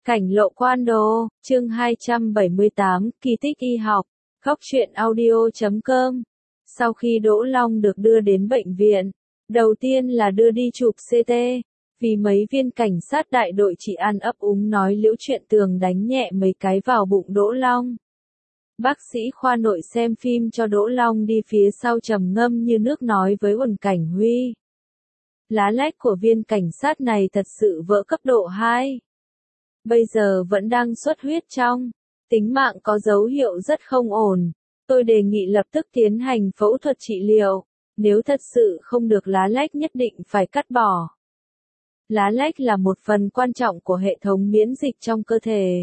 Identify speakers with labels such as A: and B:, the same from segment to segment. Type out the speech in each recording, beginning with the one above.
A: Cảnh lộ quan đồ, chương 278, kỳ tích y học, góc truyện audio.com. Sau khi Đỗ Long được đưa đến bệnh viện, đầu tiên là đưa đi chụp CT, vì mấy viên cảnh sát đại đội chỉ ăn ấp úng nói Liễu Chuyện Tường đánh nhẹ mấy cái vào bụng Đỗ Long. Bác sĩ khoa nội xem phim cho Đỗ Long đi phía sau trầm ngâm như nước nói với Uẩn Cảnh Huy. Lá lách của viên cảnh sát này thật sự vỡ cấp độ 2. Bây giờ vẫn đang xuất huyết trong, tính mạng có dấu hiệu rất không ổn. Tôi đề nghị lập tức tiến hành phẫu thuật trị liệu, nếu thật sự không được lá lách nhất định phải cắt bỏ. Lá lách là một phần quan trọng của hệ thống miễn dịch trong cơ thể.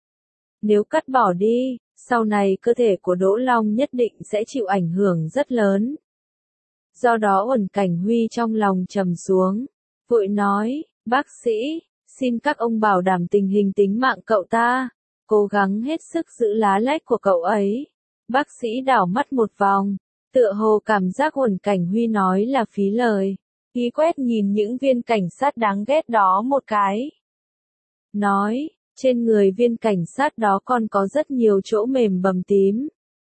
A: Nếu cắt bỏ đi, sau này cơ thể của Đỗ Long nhất định sẽ chịu ảnh hưởng rất lớn. Do đó Uẩn Cảnh Huy trong lòng trầm xuống, vội nói, bác sĩ, xin các ông bảo đảm tình hình tính mạng cậu ta, cố gắng hết sức giữ lá lách của cậu ấy. Bác sĩ đảo mắt một vòng, tựa hồ cảm giác Uẩn Cảnh Huy nói là phí lời. Y quét nhìn những viên cảnh sát đáng ghét đó một cái. Nói, trên người viên cảnh sát đó còn có rất nhiều chỗ mềm bầm tím.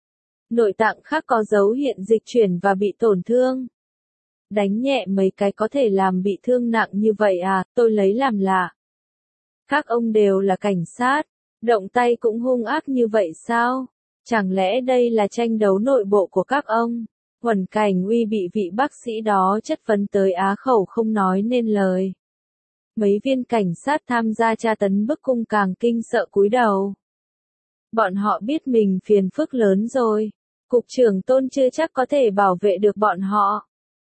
A: Nội tạng khác có dấu hiện dịch chuyển và bị tổn thương. Đánh nhẹ mấy cái có thể làm bị thương nặng như vậy à, tôi lấy làm lạ. Các ông đều là cảnh sát, động tay cũng hung ác như vậy sao? Chẳng lẽ đây là tranh đấu nội bộ của các ông? Uẩn Cảnh Huy bị vị bác sĩ đó chất vấn tới á khẩu không nói nên lời. Mấy viên cảnh sát tham gia tra tấn bức cung càng kinh sợ cúi đầu. Bọn họ biết mình phiền phức lớn rồi, cục trưởng Tôn chưa chắc có thể bảo vệ được bọn họ.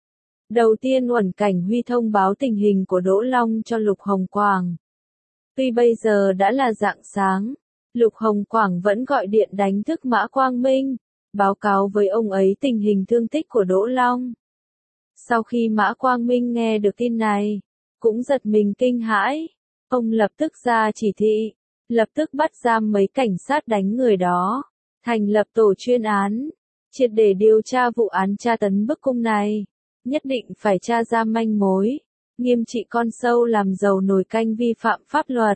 A: Đầu tiên Uẩn Cảnh Huy thông báo tình hình của Đỗ Long cho Lục Hồng Quảng. Tuy bây giờ đã là rạng sáng, Lục Hồng Quảng vẫn gọi điện đánh thức Mã Quang Minh, báo cáo với ông ấy tình hình thương tích của Đỗ Long. Sau khi Mã Quang Minh nghe được tin này, cũng giật mình kinh hãi, ông lập tức ra chỉ thị, lập tức bắt giam mấy cảnh sát đánh người đó, thành lập tổ chuyên án, triệt để điều tra vụ án tra tấn bức cung này, nhất định phải tra ra manh mối, nghiêm trị con sâu làm dầu nồi canh vi phạm pháp luật.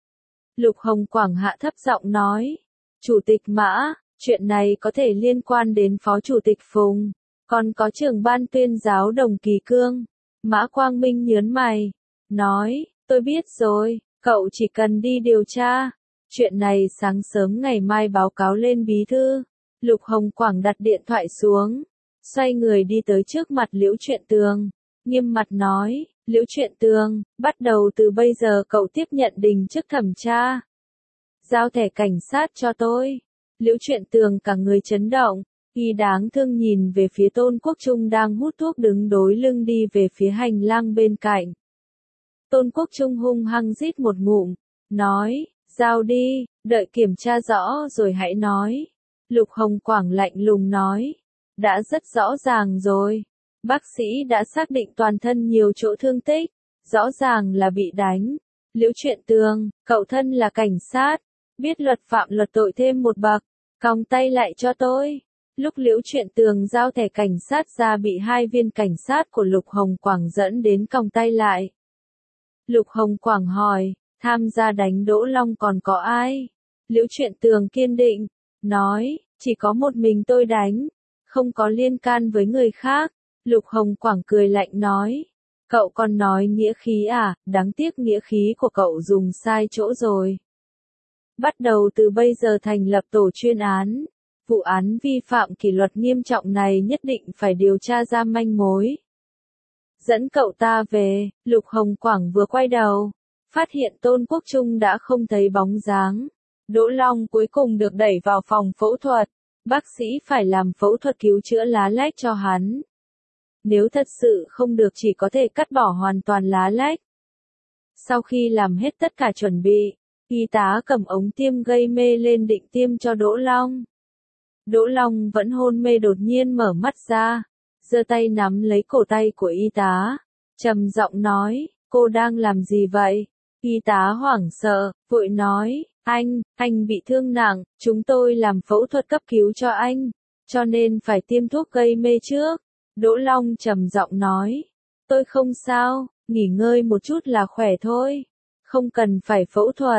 A: Lục Hồng Quảng hạ thấp giọng nói, Chủ tịch Mã, chuyện này có thể liên quan đến Phó Chủ tịch Phùng, còn có trưởng ban tuyên giáo Đồng Kỳ Cương. Mã Quang Minh nhớn mày, nói, tôi biết rồi, cậu chỉ cần đi điều tra. Chuyện này sáng sớm ngày mai báo cáo lên bí thư. Lục Hồng Quảng đặt điện thoại xuống, xoay người đi tới trước mặt Liễu Chuyện Tường, nghiêm mặt nói, Liễu Chuyện Tường, bắt đầu từ bây giờ cậu tiếp nhận đình chức thẩm tra. Giao thẻ cảnh sát cho tôi. Liễu Chuyện Tường cả người chấn động, y đáng thương nhìn về phía Tôn Quốc Trung đang hút thuốc đứng đối lưng đi về phía hành lang bên cạnh. Tôn Quốc Trung hung hăng rít một ngụm, nói, giao đi, đợi kiểm tra rõ rồi hãy nói. Lục Hồng Quảng lạnh lùng nói, đã rất rõ ràng rồi, bác sĩ đã xác định toàn thân nhiều chỗ thương tích, rõ ràng là bị đánh. Liễu Chuyện Tường, cậu thân là cảnh sát, biết luật phạm luật tội thêm một bậc, còng tay lại cho tôi. Lúc Liễu Chuyện Tường giao thẻ cảnh sát ra bị hai viên cảnh sát của Lục Hồng Quảng dẫn đến còng tay lại. Lục Hồng Quảng hỏi, tham gia đánh Đỗ Long còn có ai? Liễu Chuyện Tường kiên định, nói, chỉ có một mình tôi đánh, không có liên can với người khác. Lục Hồng Quảng cười lạnh nói, cậu còn nói nghĩa khí à, đáng tiếc nghĩa khí của cậu dùng sai chỗ rồi. Bắt đầu từ bây giờ thành lập tổ chuyên án, vụ án vi phạm kỷ luật nghiêm trọng này nhất định phải điều tra ra manh mối. Dẫn cậu ta về. Lục Hồng Quảng vừa quay đầu, phát hiện Tôn Quốc Trung đã không thấy bóng dáng. Đỗ Long cuối cùng được đẩy vào phòng phẫu thuật, bác sĩ phải làm phẫu thuật cứu chữa lá lách cho hắn. Nếu thật sự không được chỉ có thể cắt bỏ hoàn toàn lá lách. Sau khi làm hết tất cả chuẩn bị, y tá cầm ống tiêm gây mê lên định tiêm cho Đỗ Long. Đỗ Long vẫn hôn mê đột nhiên mở mắt ra, giơ tay nắm lấy cổ tay của y tá, trầm giọng nói, cô đang làm gì vậy? Y tá hoảng sợ, vội nói, anh bị thương nặng, chúng tôi làm phẫu thuật cấp cứu cho anh, cho nên phải tiêm thuốc gây mê trước. Đỗ Long trầm giọng nói, tôi không sao, nghỉ ngơi một chút là khỏe thôi, không cần phải phẫu thuật.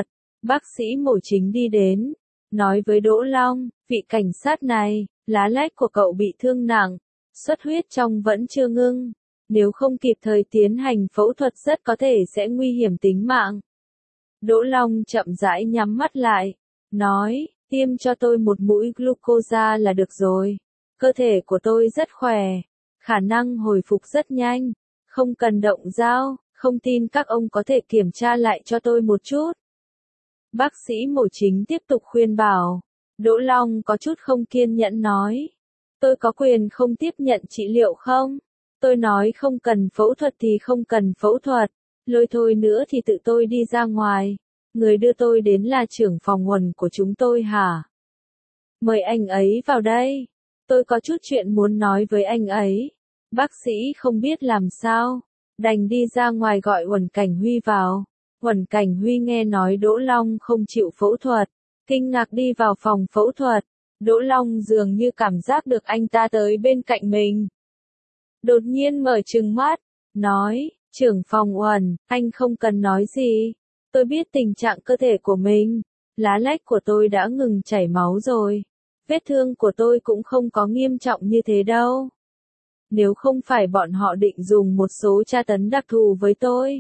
A: Bác sĩ mổ chính đi đến, nói với Đỗ Long, vị cảnh sát này, lá lách của cậu bị thương nặng, xuất huyết trong vẫn chưa ngưng. Nếu không kịp thời tiến hành phẫu thuật rất có thể sẽ nguy hiểm tính mạng. Đỗ Long chậm rãi nhắm mắt lại, nói, tiêm cho tôi một mũi glucosa là được rồi. Cơ thể của tôi rất khỏe, khả năng hồi phục rất nhanh, không cần động dao, không tin các ông có thể kiểm tra lại cho tôi một chút. Bác sĩ mổ chính tiếp tục khuyên bảo. Đỗ Long có chút không kiên nhẫn nói, tôi có quyền không tiếp nhận trị liệu không? Tôi nói không cần phẫu thuật thì không cần phẫu thuật, lôi thôi nữa thì tự tôi đi ra ngoài. Người đưa tôi đến là trưởng phòng Uẩn của chúng tôi hả? Mời anh ấy vào đây. Tôi có chút chuyện muốn nói với anh ấy. Bác sĩ không biết làm sao, đành đi ra ngoài gọi Uẩn Cảnh Huy vào. Uẩn Cảnh Huy nghe nói Đỗ Long không chịu phẫu thuật, kinh ngạc đi vào phòng phẫu thuật. Đỗ Long dường như cảm giác được anh ta tới bên cạnh mình. Đột nhiên mở trừng mắt, nói, trưởng phòng Uẩn, anh không cần nói gì. Tôi biết tình trạng cơ thể của mình, lá lách của tôi đã ngừng chảy máu rồi. Vết thương của tôi cũng không có nghiêm trọng như thế đâu. Nếu không phải bọn họ định dùng một số tra tấn đặc thù với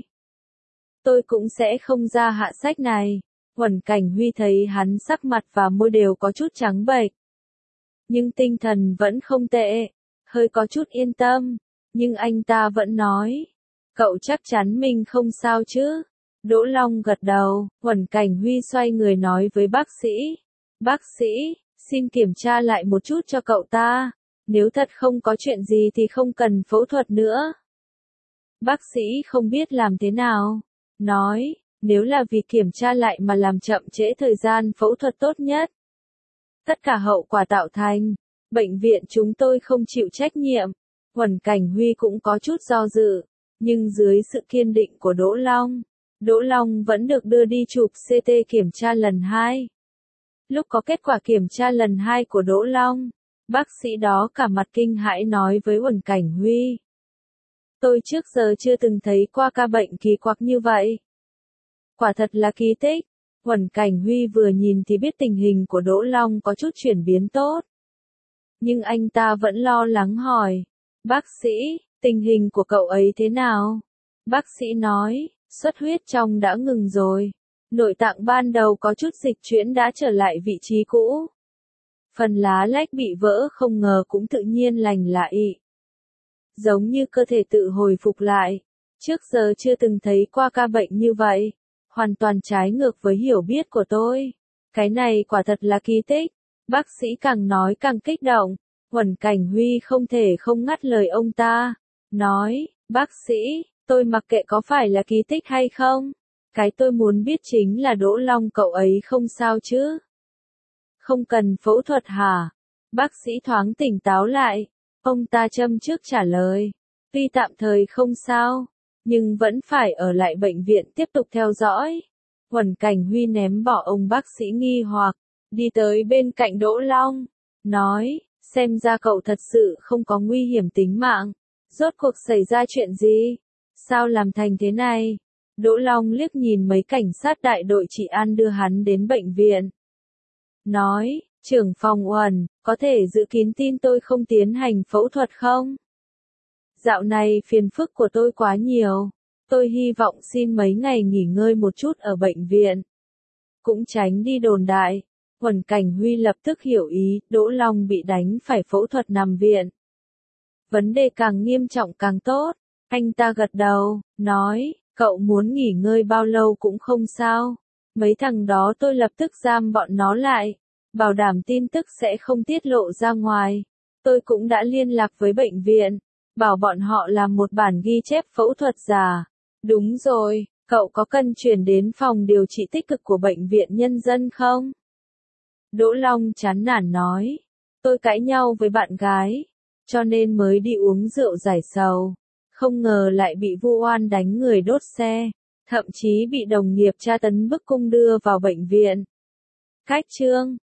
A: tôi cũng sẽ không ra hạ sách này. Uẩn Cảnh Huy thấy hắn sắc mặt và môi đều có chút trắng bệch. Nhưng tinh thần vẫn không tệ, hơi có chút yên tâm. Nhưng anh ta vẫn nói, cậu chắc chắn mình không sao chứ? Đỗ Long gật đầu, Uẩn Cảnh Huy xoay người nói với bác sĩ. Bác sĩ, xin kiểm tra lại một chút cho cậu ta. Nếu thật không có chuyện gì thì không cần phẫu thuật nữa. Bác sĩ không biết làm thế nào. Nói, nếu là vì kiểm tra lại mà làm chậm trễ thời gian phẫu thuật tốt nhất. Tất cả hậu quả tạo thành, bệnh viện chúng tôi không chịu trách nhiệm. Uẩn Cảnh Huy cũng có chút do dự, nhưng dưới sự kiên định của Đỗ Long vẫn được đưa đi chụp CT kiểm tra lần 2. Lúc có kết quả kiểm tra lần 2 của Đỗ Long, bác sĩ đó cả mặt kinh hãi nói với Uẩn Cảnh Huy. Tôi trước giờ chưa từng thấy qua ca bệnh kỳ quặc như vậy. Quả thật là kỳ tích. Uẩn Cảnh Huy vừa nhìn thì biết tình hình của Đỗ Long có chút chuyển biến tốt. Nhưng anh ta vẫn lo lắng hỏi. Bác sĩ, tình hình của cậu ấy thế nào? Bác sĩ nói, xuất huyết trong đã ngừng rồi. Nội tạng ban đầu có chút dịch chuyển đã trở lại vị trí cũ. Phần lá lách bị vỡ không ngờ cũng tự nhiên lành lại. Giống như cơ thể tự hồi phục lại. Trước giờ chưa từng thấy qua ca bệnh như vậy. Hoàn toàn trái ngược với hiểu biết của tôi. Cái này quả thật là kỳ tích. Bác sĩ càng nói càng kích động. Uẩn Cảnh Huy không thể không ngắt lời ông ta. Nói, bác sĩ, tôi mặc kệ có phải là kỳ tích hay không. Cái tôi muốn biết chính là Đỗ Long cậu ấy không sao chứ. Không cần phẫu thuật hả? Bác sĩ thoáng tỉnh táo lại. Ông ta châm trước trả lời. Tuy tạm thời không sao, nhưng vẫn phải ở lại bệnh viện tiếp tục theo dõi. Uẩn Cảnh Huy ném bỏ ông bác sĩ nghi hoặc, đi tới bên cạnh Đỗ Long, nói, xem ra cậu thật sự không có nguy hiểm tính mạng. Rốt cuộc xảy ra chuyện gì? Sao làm thành thế này? Đỗ Long liếc nhìn mấy cảnh sát đại đội trị an đưa hắn đến bệnh viện. Nói, trưởng phòng Uẩn, có thể giữ kín tin tôi không tiến hành phẫu thuật không? Dạo này phiền phức của tôi quá nhiều. Tôi hy vọng xin mấy ngày nghỉ ngơi một chút ở bệnh viện. Cũng tránh đi đồn đại. Uẩn Cảnh Huy lập tức hiểu ý, Đỗ Long bị đánh phải phẫu thuật nằm viện. Vấn đề càng nghiêm trọng càng tốt. Anh ta gật đầu, nói, cậu muốn nghỉ ngơi bao lâu cũng không sao. Mấy thằng đó tôi lập tức giam bọn nó lại. Bảo đảm tin tức sẽ không tiết lộ ra ngoài. Tôi cũng đã liên lạc với bệnh viện. Bảo bọn họ làm một bản ghi chép phẫu thuật giả. Đúng rồi, cậu có cần chuyển đến phòng điều trị tích cực của bệnh viện nhân dân không? Đỗ Long chán nản nói. Tôi cãi nhau với bạn gái, cho nên mới đi uống rượu giải sầu. Không ngờ lại bị vu oan đánh người đốt xe. Thậm chí bị đồng nghiệp tra tấn bức cung đưa vào bệnh viện. Cách chương